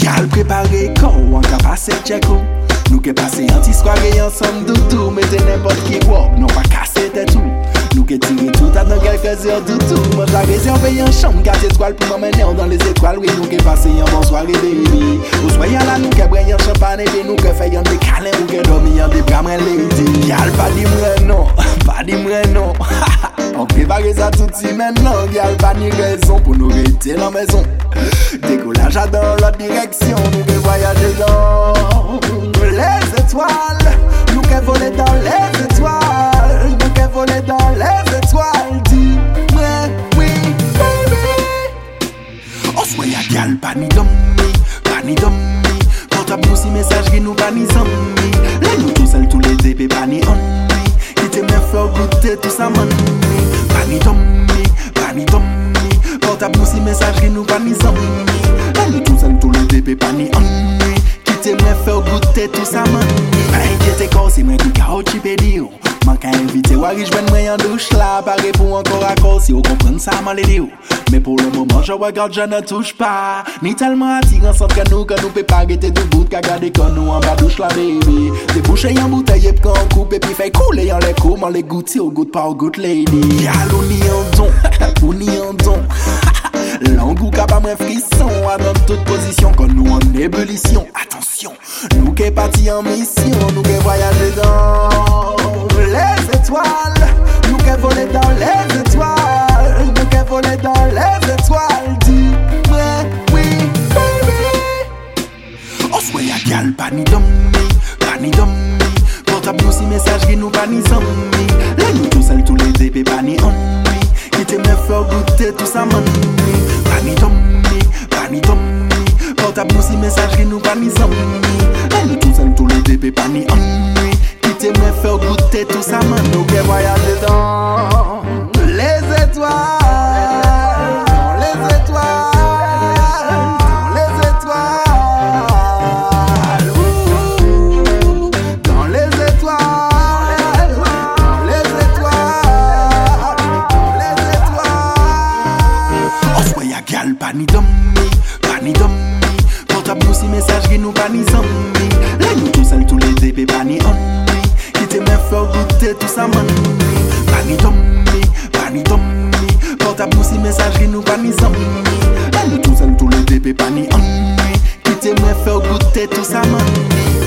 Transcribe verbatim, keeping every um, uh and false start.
Gal préparé corps, on ka passer check ou. Nous qui passé anti-soirée ensemble doudou. Mettez n'importe qui wop, non pas casser tête tout. Nous qui tiré tout à dans quelques heures doudou. Moi j'ai réservé en chambre, quatre étoiles pour m'emmener dans les étoiles. Oui, nous qui passé en bonne soirée baby. Au soyez là, nous qui brûlons en champagne et nous qui faisons des câlins. Nous qui dormons des bras, moi lady. Gal pas dit moi non, pas dit moi non. On prépare ça tout de suite maintenant. Gal pas ni raison pour nous rester dans la maison. Décollage dans l'autre direction, nous qui voyager dans les étoiles, nous qui voler dans les étoiles, nous qui voler dans les étoiles. Dis-moi oui, baby. On soit y'a gal, pas ni d'homme, pas ni d'homme. Portable nous si message qui nous pas ni zombie. Là nous tous seuls tous les épées, pas ni ennui. Qui te me fait goûter tout ça money. Pas ni d'homme, pas ni d'homme. Portable nous si message qui nous pas ni zombie. Là nous tous seuls tous les épées, pas ni ennui. Qui te me fait goûter tout ça money. Pas inquiéter quand c'est moi qui cao tu peux dire. Man ka invite wari jwen mwen en douche là. Paré pour encore à cause si vous comprenez ça mal les mais pour le moment je regarde je ne touche pas. Ni tellement attirant sans que nous que nous peut pas arrêter de bout qu'à garder quand nous en bas douche la baby. Déboucher en bouteille et quand on coupe et puis fait couler en les coups. Man les goûter au goût pas au goût lady. Yal ou ni en don, ou ni en don. L'angou ka pas moins frisson. À dans toute position quand nous en ébullition. Attention, nous qui partis en mission. Nous qui voyager dans les étoiles, nous qui voler dans les étoiles, nous qui voler dans les étoiles. Dis-moi oui, baby. On soit y'a gal, pas ni d'homme, pas ni d'homme. Portable nous si message qui nous pas ni zombie. Là nous tous seuls tous les épées, pas ni ennui. Qui te me fait goûter tout ça money. Pas ni d'homme, pas ni d'homme. Portable nous si message qui nous pas ni zombie. Là nous tous seuls tous les épées, pas ni ennui. Qui te me fait goûter tout ça man. Nous qui voyager dans les étoiles, dans les étoiles, dans les étoiles. Ouh, dans les étoiles, dans les étoiles, dans les étoiles. On soit y'a gal, pas ni d'homme, pas ni d'homme. Portable nous si message qui nous pas ni zombie. Là nous tous seuls tous les épées, pas ni ennui. Qui te me fait goûter tout ça money. Pas ni d'homme, pas ni d'homme. Portable nous si message qui nous pas ni zombie. Là nous tous seuls tous les épées, pas ni ennui. Qui te me fait goûter tout ça money.